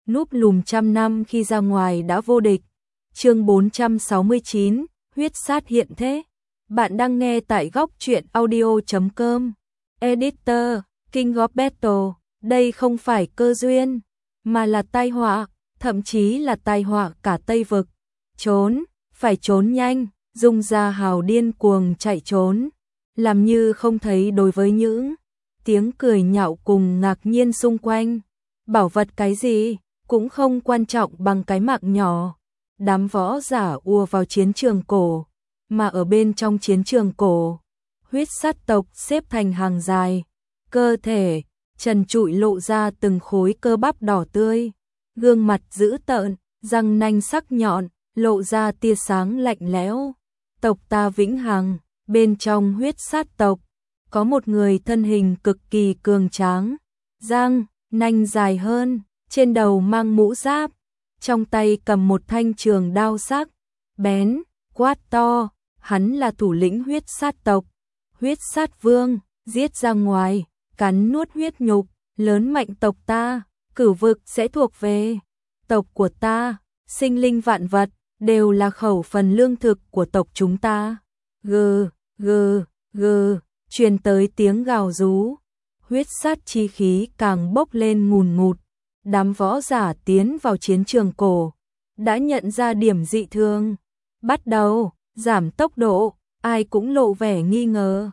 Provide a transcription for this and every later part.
núp lùm trăm năm khi ra ngoài đã vô địch. Chương 469, huyết sát hiện thế. Bạn đang nghe tại góc truyện audio.com. Editor, King of Battle. Đây không phải cơ duyên, mà là tai họa, thậm chí là tai họa cả Tây Vực. Trốn, phải trốn nhanh. Dung Gia Hào điên cuồng chạy trốn, làm như không thấy đối với những tiếng cười nhạo cùng ngạc nhiên xung quanh. Bảo vật cái gì cũng không quan trọng bằng cái mạng nhỏ. Đám võ giả ùa vào chiến trường cổ, mà ở bên trong chiến trường cổ, huyết sát tộc xếp thành hàng dài, cơ thể trần trụi lộ ra từng khối cơ bắp đỏ tươi, gương mặt dữ tợn, răng nanh sắc nhọn, lộ ra tia sáng lạnh lẽo. Tộc ta vĩnh hằng. Bên trong huyết sát tộc có một người thân hình cực kỳ cường tráng, răng nanh dài hơn, trên đầu mang mũ giáp, trong tay cầm một thanh trường đao sắc bén, quát to, hắn là thủ lĩnh huyết sát tộc, huyết sát vương, giết ra ngoài, cắn nuốt huyết nhục, lớn mạnh tộc ta, cửu vực sẽ thuộc về tộc của ta, sinh linh vạn vật đều là khẩu phần lương thực của tộc chúng ta. Gừ, gừ, gừ, truyền tới tiếng gào rú, huyết sát chi khí càng bốc lên ngùn ngụt. Đám võ giả tiến vào chiến trường cổ đã nhận ra điểm dị thường, bắt đầu giảm tốc độ, ai cũng lộ vẻ nghi ngờ.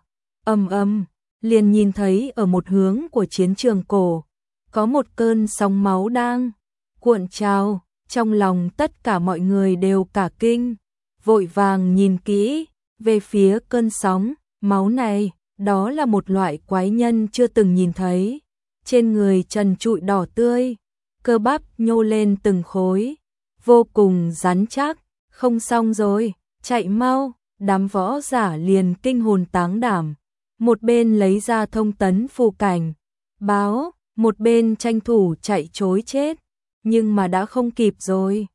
Liền nhìn thấy ở một hướng của chiến trường cổ có một cơn sóng máu đang cuộn trào, trong lòng tất cả mọi người đều cả kinh, vội vàng nhìn kỹ về phía cơn sóng máu này. Đó là một loại quái nhân chưa từng nhìn thấy, trên người trần trụi đỏ tươi, cơ bắp nhô lên từng khối, vô cùng rắn chắc. Không xong rồi, chạy mau. Đám võ giả liền kinh hồn táng đảm, một bên lấy ra thông tấn phù cảnh báo, một bên tranh thủ chạy trối chết, nhưng mà đã không kịp rồi.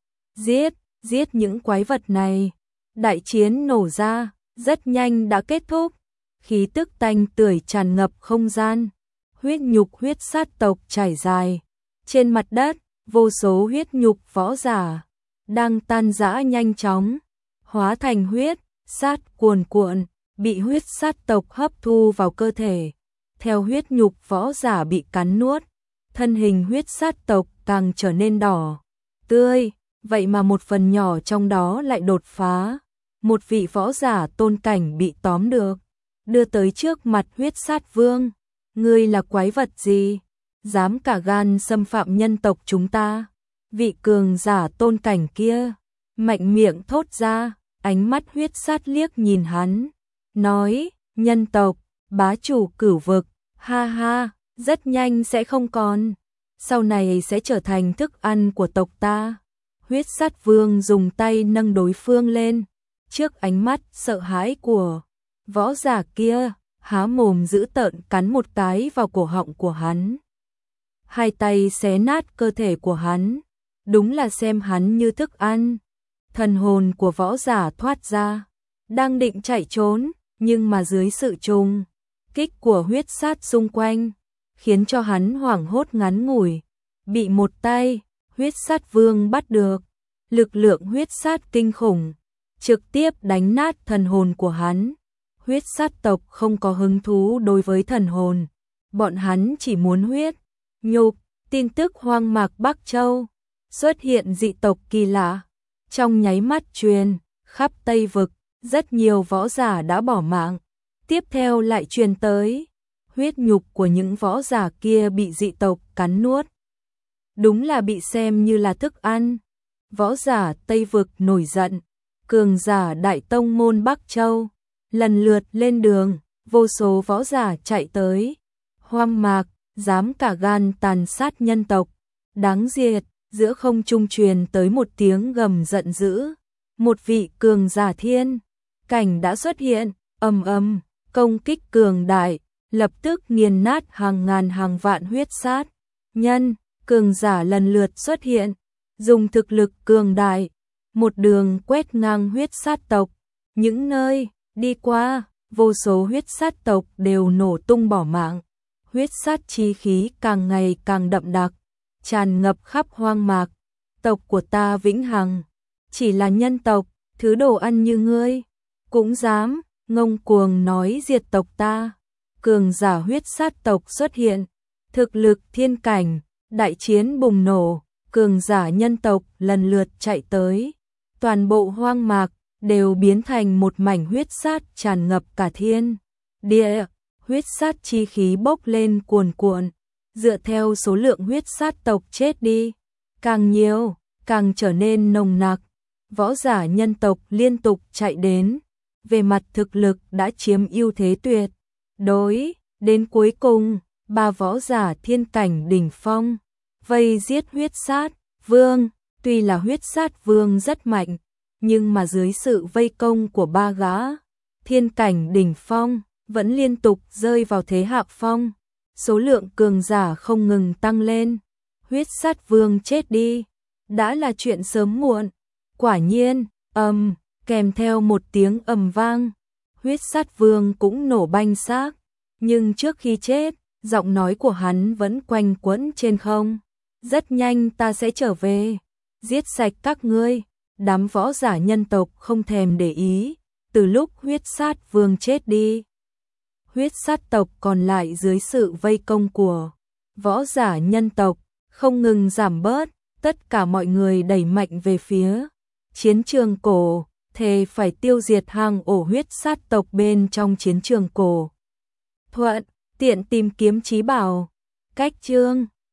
Giết những quái vật này. Đại chiến nổ ra, rất nhanh đã kết thúc. Khí tức tanh tưởi tràn ngập không gian, huyết nhục huyết sát tộc trải dài trên mặt đất, vô số huyết nhục võ giả đang tan rã nhanh chóng, hóa thành huyết sát cuồn cuộn, bị huyết sát tộc hấp thu vào cơ thể. Theo huyết nhục võ giả bị cắn nuốt, thân hình huyết sát tộc càng trở nên đỏ tươi, vậy mà một phần nhỏ trong đó lại đột phá. Một vị võ giả tôn cảnh bị tóm được, đưa tới trước mặt huyết sát vương. Ngươi là quái vật gì? Dám cả gan xâm phạm nhân tộc chúng ta? Vị cường giả tôn cảnh kia mạnh miệng thốt ra, ánh mắt huyết sát liếc nhìn hắn, nói, nhân tộc, bá chủ cửu vực, ha ha, rất nhanh sẽ không còn, sau này sẽ trở thành thức ăn của tộc ta. Huyết sát vương dùng tay nâng đối phương lên, trước ánh mắt sợ hãi của võ giả kia, há mồm dữ tợn cắn một cái vào cổ họng của hắn. Hai tay xé nát cơ thể của hắn, đúng là xem hắn như thức ăn. Thần hồn của võ giả thoát ra, đang định chạy trốn, nhưng mà dưới sự trùng kích của huyết sát xung quanh, khiến cho hắn hoảng hốt ngắn ngủi, bị một tay huyết sát vương bắt được. Lực lượng huyết sát kinh khủng, trực tiếp đánh nát thần hồn của hắn. Huyết sát tộc không có hứng thú đối với thần hồn, bọn hắn chỉ muốn huyết nhục. Tin tức hoang mạc Bắc Châu xuất hiện dị tộc kỳ lạ, trong nháy mắt truyền khắp Tây Vực, rất nhiều võ giả đã bỏ mạng. Tiếp theo lại truyền tới huyết nhục của những võ giả kia bị dị tộc cắn nuốt, đúng là bị xem như là thức ăn. Võ giả Tây Vực nổi giận, cường giả Đại Tông môn Bắc Châu lần lượt lên đường, vô số võ giả chạy tới. Hoang mạc, dám cả gan tàn sát nhân tộc, đáng diệt. Giữa không trung truyền tới một tiếng gầm giận dữ, một vị cường giả thiên cảnh đã xuất hiện, công kích cường đại, lập tức nghiền nát hàng ngàn hàng vạn huyết sát nhân. Cường giả lần lượt xuất hiện, dùng thực lực cường đại, một đường quét ngang huyết sát tộc. Những nơi đi qua, vô số huyết sát tộc đều nổ tung bỏ mạng. Huyết sát chi khí càng ngày càng đậm đặc, tràn ngập khắp hoang mạc. Tộc của ta vĩnh hằng, chỉ là nhân tộc, thứ đồ ăn như ngươi, cũng dám ngông cuồng nói diệt tộc ta. Cường giả huyết sát tộc xuất hiện, thực lực thiên cảnh, đại chiến bùng nổ, cường giả nhân tộc lần lượt chạy tới. Toàn bộ hoang mạc đều biến thành một mảnh huyết sát tràn ngập cả thiên địa, huyết sát chi khí bốc lên cuồn cuộn. Dựa theo số lượng huyết sát tộc chết đi, càng nhiều, càng trở nên nồng nặc. Võ giả nhân tộc liên tục chạy đến, về mặt thực lực đã chiếm ưu thế tuyệt đối. Đến cuối cùng, 3 võ giả thiên cảnh đỉnh phong vây giết huyết sát vương. Tuy là huyết sát vương rất mạnh, nhưng mà dưới sự vây công của 3 gã thiên cảnh đỉnh phong, vẫn liên tục rơi vào thế hạ phong. Số lượng cường giả không ngừng tăng lên. Huyết sát vương chết đi đã là chuyện sớm muộn. Quả nhiên, kèm theo một tiếng ầm vang, huyết sát vương cũng nổ banh xác. Nhưng trước khi chết, giọng nói của hắn vẫn quanh quẩn trên không. Rất nhanh ta sẽ trở về, giết sạch các ngươi. Đám võ giả nhân tộc không thèm để ý. Từ lúc huyết sát vương chết đi, huyết sát tộc còn lại dưới sự vây công của võ giả nhân tộc không ngừng giảm bớt. Tất cả mọi người đẩy mạnh về phía chiến trường cổ, thề phải tiêu diệt hang ổ huyết sát tộc bên trong chiến trường cổ. Thuận tiện tìm kiếm chí bảo. Cách chương